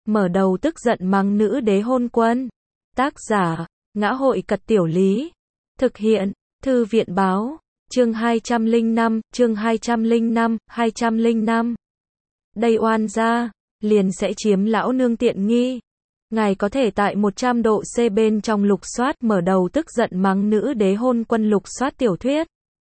mở đầu tức giận mắng nữ đế hôn quân. Tác giả, Ngã hội Cật Tiểu Lý. Thực hiện, Thư viện báo. Chương 205, chương 205. Đây oan gia, liền sẽ chiếm lão nương tiện nghi. Ngài có thể tại 100 độ C bên trong lục soát mở đầu tức giận mắng nữ đế hôn quân lục soát tiểu thuyết.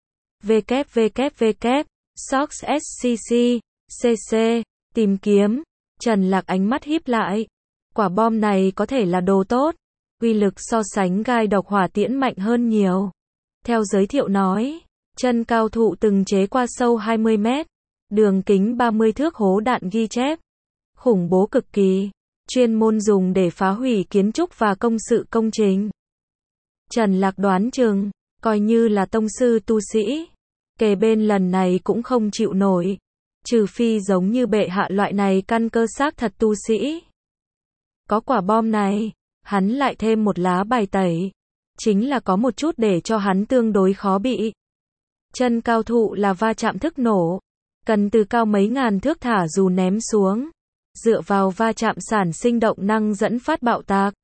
www. Sox SCC, CC, tìm kiếm. Trần Lạc ánh mắt híp lại. Quả bom này có thể là đồ tốt. Uy lực so sánh gai độc hỏa tiễn mạnh hơn nhiều. Theo giới thiệu nói, chân cao thụ từng chế qua sâu 20 mét, đường kính 30 thước hố đạn ghi chép. Khủng bố cực kỳ, chuyên môn dùng để phá hủy kiến trúc và công sự công trình. Trần Lạc đoán chừng, coi như là tông sư tu sĩ, kề bên lần này cũng không chịu nổi. Trừ phi giống như bệ hạ loại này căn cơ xác thật tu sĩ. Có quả bom này, hắn lại thêm một lá bài tẩy. Chính là có một chút để cho hắn tương đối khó bị. Chân cao thụ là va chạm thức nổ. Cần từ cao mấy ngàn thước thả dù ném xuống. Dựa vào va chạm sản sinh động năng dẫn phát bạo tạc.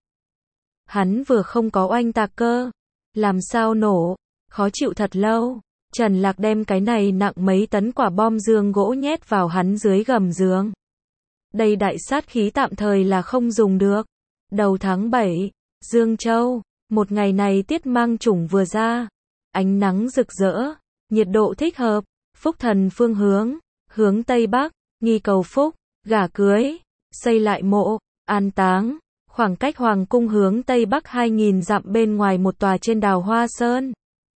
Hắn vừa không có oanh tạc cơ. Làm sao nổ, khó chịu thật lâu. Trần Lạc đem cái này nặng mấy tấn quả bom giường gỗ nhét vào hắn dưới gầm giường. Đây đại sát khí tạm thời là không dùng được. Đầu tháng 7, Dương Châu, một ngày này tiết mang chủng vừa ra. Ánh nắng rực rỡ, nhiệt độ thích hợp, phúc thần phương hướng, hướng Tây Bắc, nghi cầu phúc, gả cưới, xây lại mộ, an táng. Khoảng cách Hoàng cung hướng Tây Bắc 2000 dặm bên ngoài một tòa trên đào Hoa Sơn.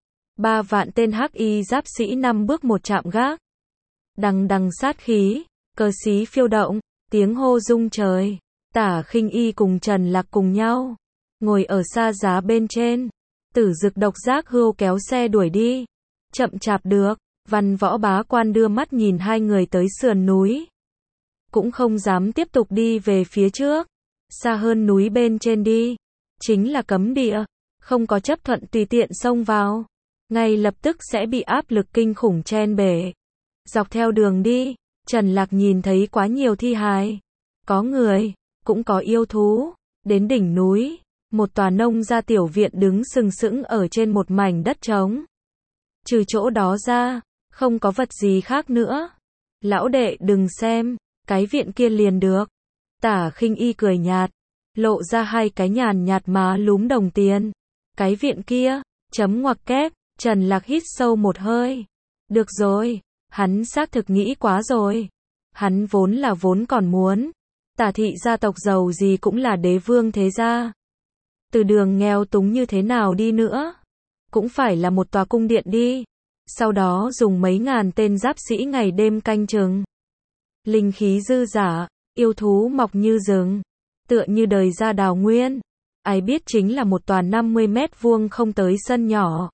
3 vạn tên hắc y giáp sĩ 5 bước một chạm gác. Đằng đằng sát khí, cờ xí phiêu động, tiếng hô rung trời. Tả Khinh Y cùng Trần Lạc cùng nhau, ngồi ở xa giá bên trên. Tử Dực độc giác hươu kéo xe đuổi đi. Chậm chạp được, Văn Võ bá quan đưa mắt nhìn hai người tới sườn núi. Cũng không dám tiếp tục đi về phía trước. Xa hơn núi bên trên đi. Chính là cấm địa. Không có chấp thuận tùy tiện xông vào. Ngay lập tức sẽ bị áp lực kinh khủng chen bể. Dọc theo đường đi, Trần Lạc nhìn thấy quá nhiều thi hài. Có người, cũng có yêu thú. Đến đỉnh núi, một tòa nông gia tiểu viện đứng sừng sững ở trên một mảnh đất trống. Trừ chỗ đó ra, không có vật gì khác nữa. Lão đệ đừng xem, cái viện kia liền được. Tả Khinh Y cười nhạt, lộ ra hai cái nhàn nhạt má lúm đồng tiền. Cái viện kia, chấm ngoặc kép. Trần Lạc hít sâu một hơi. Được rồi, hắn xác thực nghĩ quá rồi. Hắn vốn còn muốn. Tả thị gia tộc giàu gì cũng là đế vương thế gia. Từ đường nghèo túng như thế nào đi nữa, cũng phải là một tòa cung điện đi. Sau đó dùng mấy ngàn tên giáp sĩ ngày đêm canh chừng. Linh khí dư dả, yêu thú mọc như rừng. Tựa như đời ra đào nguyên. Ai biết chính là một tòa 50 mét vuông không tới sân nhỏ.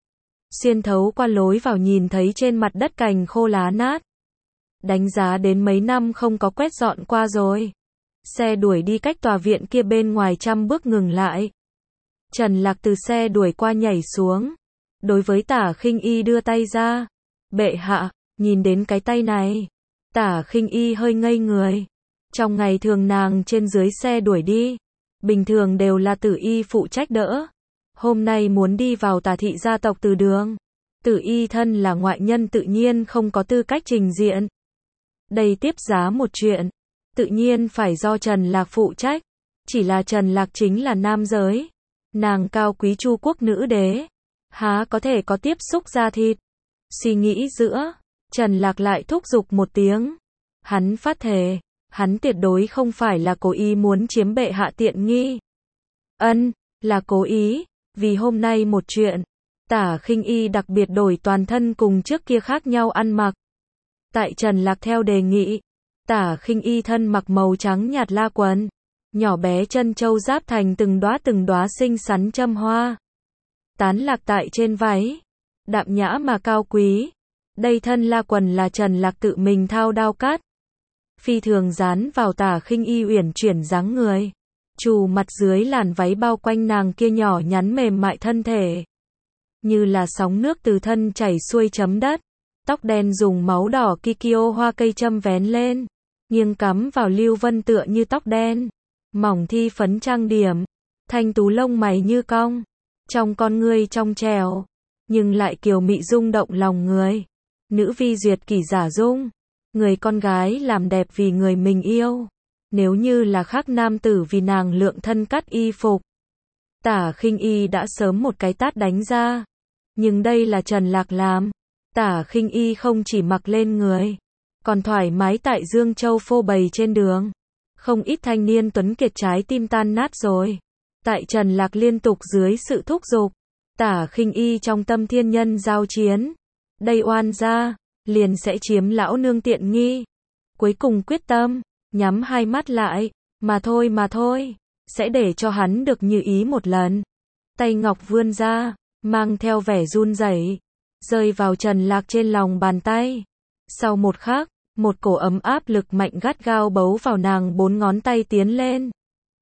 Xuyên thấu qua lối vào nhìn thấy trên mặt đất cành khô lá nát. Đánh giá đến mấy năm không có quét dọn qua rồi. Xe đuổi đi cách tòa viện kia bên ngoài 100 bước ngừng lại. Trần Lạc từ xe đuổi qua nhảy xuống. Đối với Tả Khinh Y đưa tay ra. Bệ hạ, nhìn đến cái tay này. Tả Khinh Y hơi ngây người. Trong ngày thường nàng trên dưới xe đuổi đi. Bình thường đều là Tử Y phụ trách đỡ. Hôm nay muốn đi vào Tả thị gia tộc Từ đường. Tử Y thân là ngoại nhân tự nhiên không có tư cách trình diện. Đây tiếp giá một chuyện. Tự nhiên phải do Trần Lạc phụ trách. Chỉ là Trần Lạc chính là nam giới. Nàng cao quý Chu quốc nữ đế. Há có thể có tiếp xúc da thịt. Suy nghĩ giữa, Trần Lạc lại thúc giục một tiếng. Hắn phát thề. Hắn tuyệt đối không phải là cố ý muốn chiếm bệ hạ tiện nghi. Là cố ý. Vì hôm nay một chuyện. Tả Khinh Y đặc biệt đổi toàn thân cùng trước kia khác nhau ăn mặc. Tại Trần Lạc theo đề nghị. Tả Khinh Y thân mặc màu trắng nhạt la quần. Nhỏ bé chân châu giáp thành từng đóa xinh xắn châm hoa. Tán lạc tại trên váy. Đạm nhã mà cao quý. Đây thân la quần là Trần Lạc tự mình thao đao cắt. Phi thường dán vào Tả Khinh Y uyển chuyển dáng người. Trù mặt dưới làn váy bao quanh nàng kia nhỏ nhắn mềm mại thân thể. Như là sóng nước từ thân chảy xuôi chấm đất. Tóc đen dùng máu đỏ kikyo hoa cây châm vén lên. nghiêng cắm vào Lưu Vân tựa như tóc đen, mỏng thi phấn trang điểm, thanh tú lông mày như cong, trong con ngươi trong trẻo, nhưng lại kiều mị rung động lòng người. Nữ vi duyệt kỷ giả dung, người con gái làm đẹp vì người mình yêu. Nếu như là khác nam tử vì nàng lượng thân cắt y phục, Tả Khinh Y đã sớm một cái tát đánh ra. Nhưng đây là Trần Lạc làm. Tả Khinh Y không chỉ mặc lên người, còn thoải mái tại Dương Châu phô bày trên đường. Không ít thanh niên tuấn kiệt trái tim tan nát rồi. Tại Trần Lạc liên tục dưới sự thúc giục, Tả Khinh Y trong tâm thiên nhân giao chiến. Đây oan gia, liền sẽ chiếm lão nương tiện nghi. Cuối cùng quyết tâm, nhắm hai mắt lại, mà thôi, sẽ để cho hắn được như ý một lần. Tay ngọc vươn ra, mang theo vẻ run rẩy, rơi vào Trần Lạc trên lòng bàn tay. Sau một khắc, một cổ ấm áp lực mạnh gắt gao bấu vào nàng 4 ngón tay tiến lên.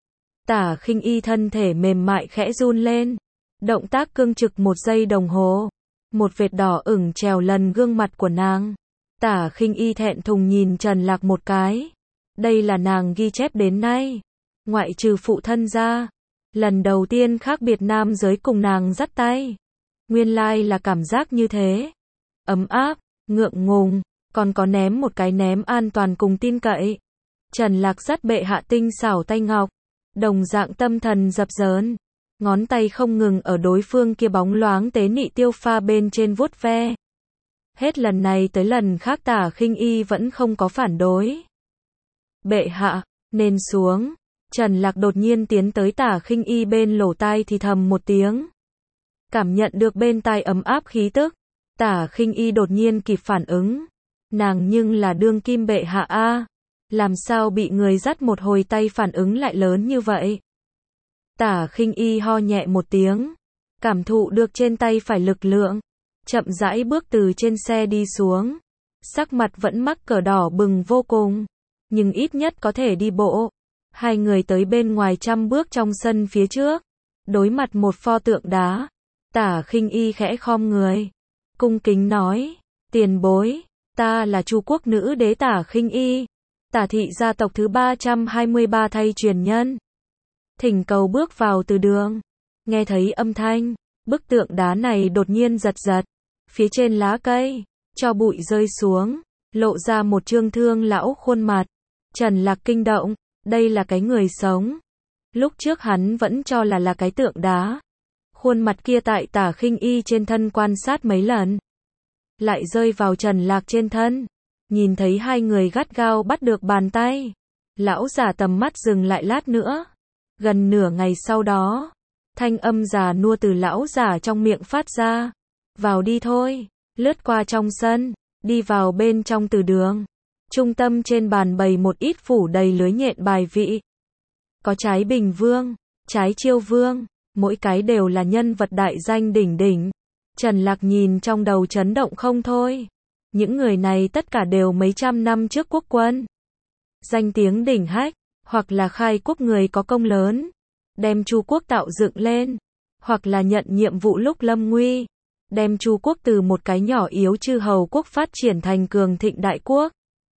Tả Khinh Y thân thể mềm mại khẽ run lên, động tác cương trực 1 giây đồng hồ. Một vệt đỏ ửng trèo lần gương mặt của nàng. Tả Khinh Y thẹn thùng nhìn Trần Lạc một cái. Đây là nàng ghi chép đến nay, ngoại trừ phụ thân ra, lần đầu tiên khác biệt nam giới cùng nàng dắt tay. Nguyên lai là cảm giác như thế. Ấm áp, ngượng ngùng, còn có ném một cái ném an toàn cùng tin cậy. Trần Lạc dắt bệ hạ tinh xảo tay ngọc, đồng dạng tâm thần dập dờn. Ngón tay không ngừng ở đối phương kia bóng loáng tế nị tiêu pha bên trên vuốt ve. Hết lần này tới lần khác Tả Khinh Y vẫn không có phản đối. Bệ hạ, nên xuống. Trần Lạc đột nhiên tiến tới Tả Khinh Y bên lỗ tai thì thầm một tiếng. Cảm nhận được bên tai ấm áp khí tức, Tả Khinh Y đột nhiên kịp phản ứng. Nàng nhưng là đương kim bệ hạ a, làm sao bị người dắt một hồi tay phản ứng lại lớn như vậy? Tả Khinh Y ho nhẹ một tiếng, cảm thụ được trên tay phải lực lượng, chậm rãi bước từ trên xe đi xuống. Sắc mặt vẫn mắc cờ đỏ bừng vô cùng, nhưng ít nhất có thể đi bộ. Hai người tới bên ngoài 100 bước trong sân phía trước, đối mặt một pho tượng đá. Tả Khinh Y khẽ khom người, cung kính nói, tiền bối, ta là Chu quốc nữ đế Tả Khinh Y, Tả thị gia tộc thứ 323 thay truyền nhân. Thỉnh cầu bước vào từ đường. Nghe thấy âm thanh, bức tượng đá này đột nhiên giật giật. Phía trên lá cây, cho bụi rơi xuống, lộ ra một trương thương lão khuôn mặt. Trần Lạc kinh động, đây là cái người sống. Lúc trước hắn vẫn cho là cái tượng đá. Khuôn mặt kia tại Tả Khinh Y trên thân quan sát mấy lần, lại rơi vào Trần Lạc trên thân. Nhìn thấy hai người gắt gao bắt được bàn tay, lão giả tầm mắt dừng lại lát nữa. Gần nửa ngày sau đó, thanh âm già nua từ lão giả trong miệng phát ra. Vào đi thôi, lướt qua trong sân, đi vào bên trong từ đường. Trung tâm trên bàn bày một ít phủ đầy lưới nhện bài vị. Có trái Bình Vương, trái Chiêu Vương, mỗi cái đều là nhân vật đại danh đỉnh đỉnh. Trần Lạc nhìn trong đầu chấn động không thôi. Những người này tất cả đều mấy trăm năm trước quốc quân. Danh tiếng đỉnh hách, hoặc là khai quốc người có công lớn, đem Chu quốc tạo dựng lên, hoặc là nhận nhiệm vụ lúc lâm nguy, đem Chu quốc từ một cái nhỏ yếu chư hầu quốc phát triển thành cường thịnh đại quốc.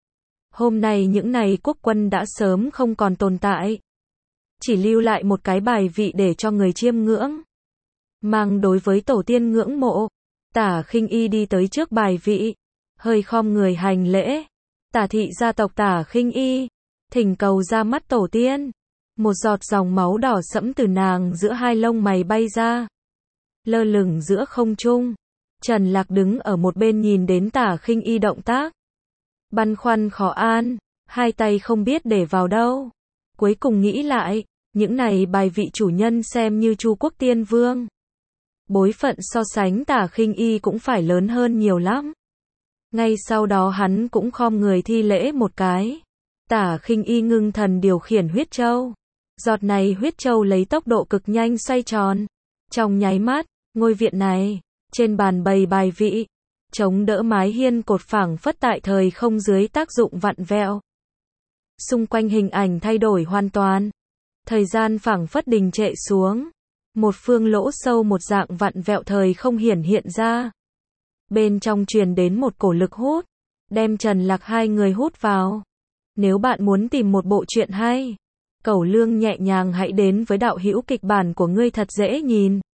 Hôm nay những này quốc quân đã sớm không còn tồn tại, chỉ lưu lại một cái bài vị để cho người chiêm ngưỡng. Mang đối với tổ tiên ngưỡng mộ, Tả Khinh Y đi tới trước bài vị, hơi khom người hành lễ. Tả thị gia tộc Tả Khinh Y, thỉnh cầu ra mắt tổ tiên. Một giọt dòng máu đỏ sẫm từ nàng giữa hai lông mày bay ra, lơ lửng giữa không trung. Trần Lạc đứng ở một bên nhìn đến Tả Khinh Y động tác, băn khoăn khó an, hai tay không biết để vào đâu. Cuối cùng nghĩ lại, những này bài vị chủ nhân xem như Chu quốc tiên vương, bối phận so sánh Tả Khinh Y cũng phải lớn hơn nhiều lắm. Ngay sau đó hắn cũng khom người thi lễ một cái. Tả Khinh Y ngưng thần điều khiển huyết châu. Giọt này huyết châu lấy tốc độ cực nhanh xoay tròn. Trong nháy mắt, ngôi viện này, trên bàn bày bài vị, chống đỡ mái hiên cột phẳng phất tại thời không dưới tác dụng vặn vẹo. Xung quanh hình ảnh thay đổi hoàn toàn. Thời gian phẳng phất đình trệ xuống. Một phương lỗ sâu một dạng vặn vẹo thời không hiển hiện ra. Bên trong truyền đến một cổ lực hút, đem Trần Lạc hai người hút vào. Nếu bạn muốn tìm một bộ truyện hay, cẩu lương nhẹ nhàng hãy đến với đạo hữu kịch bản của ngươi thật dễ nhìn.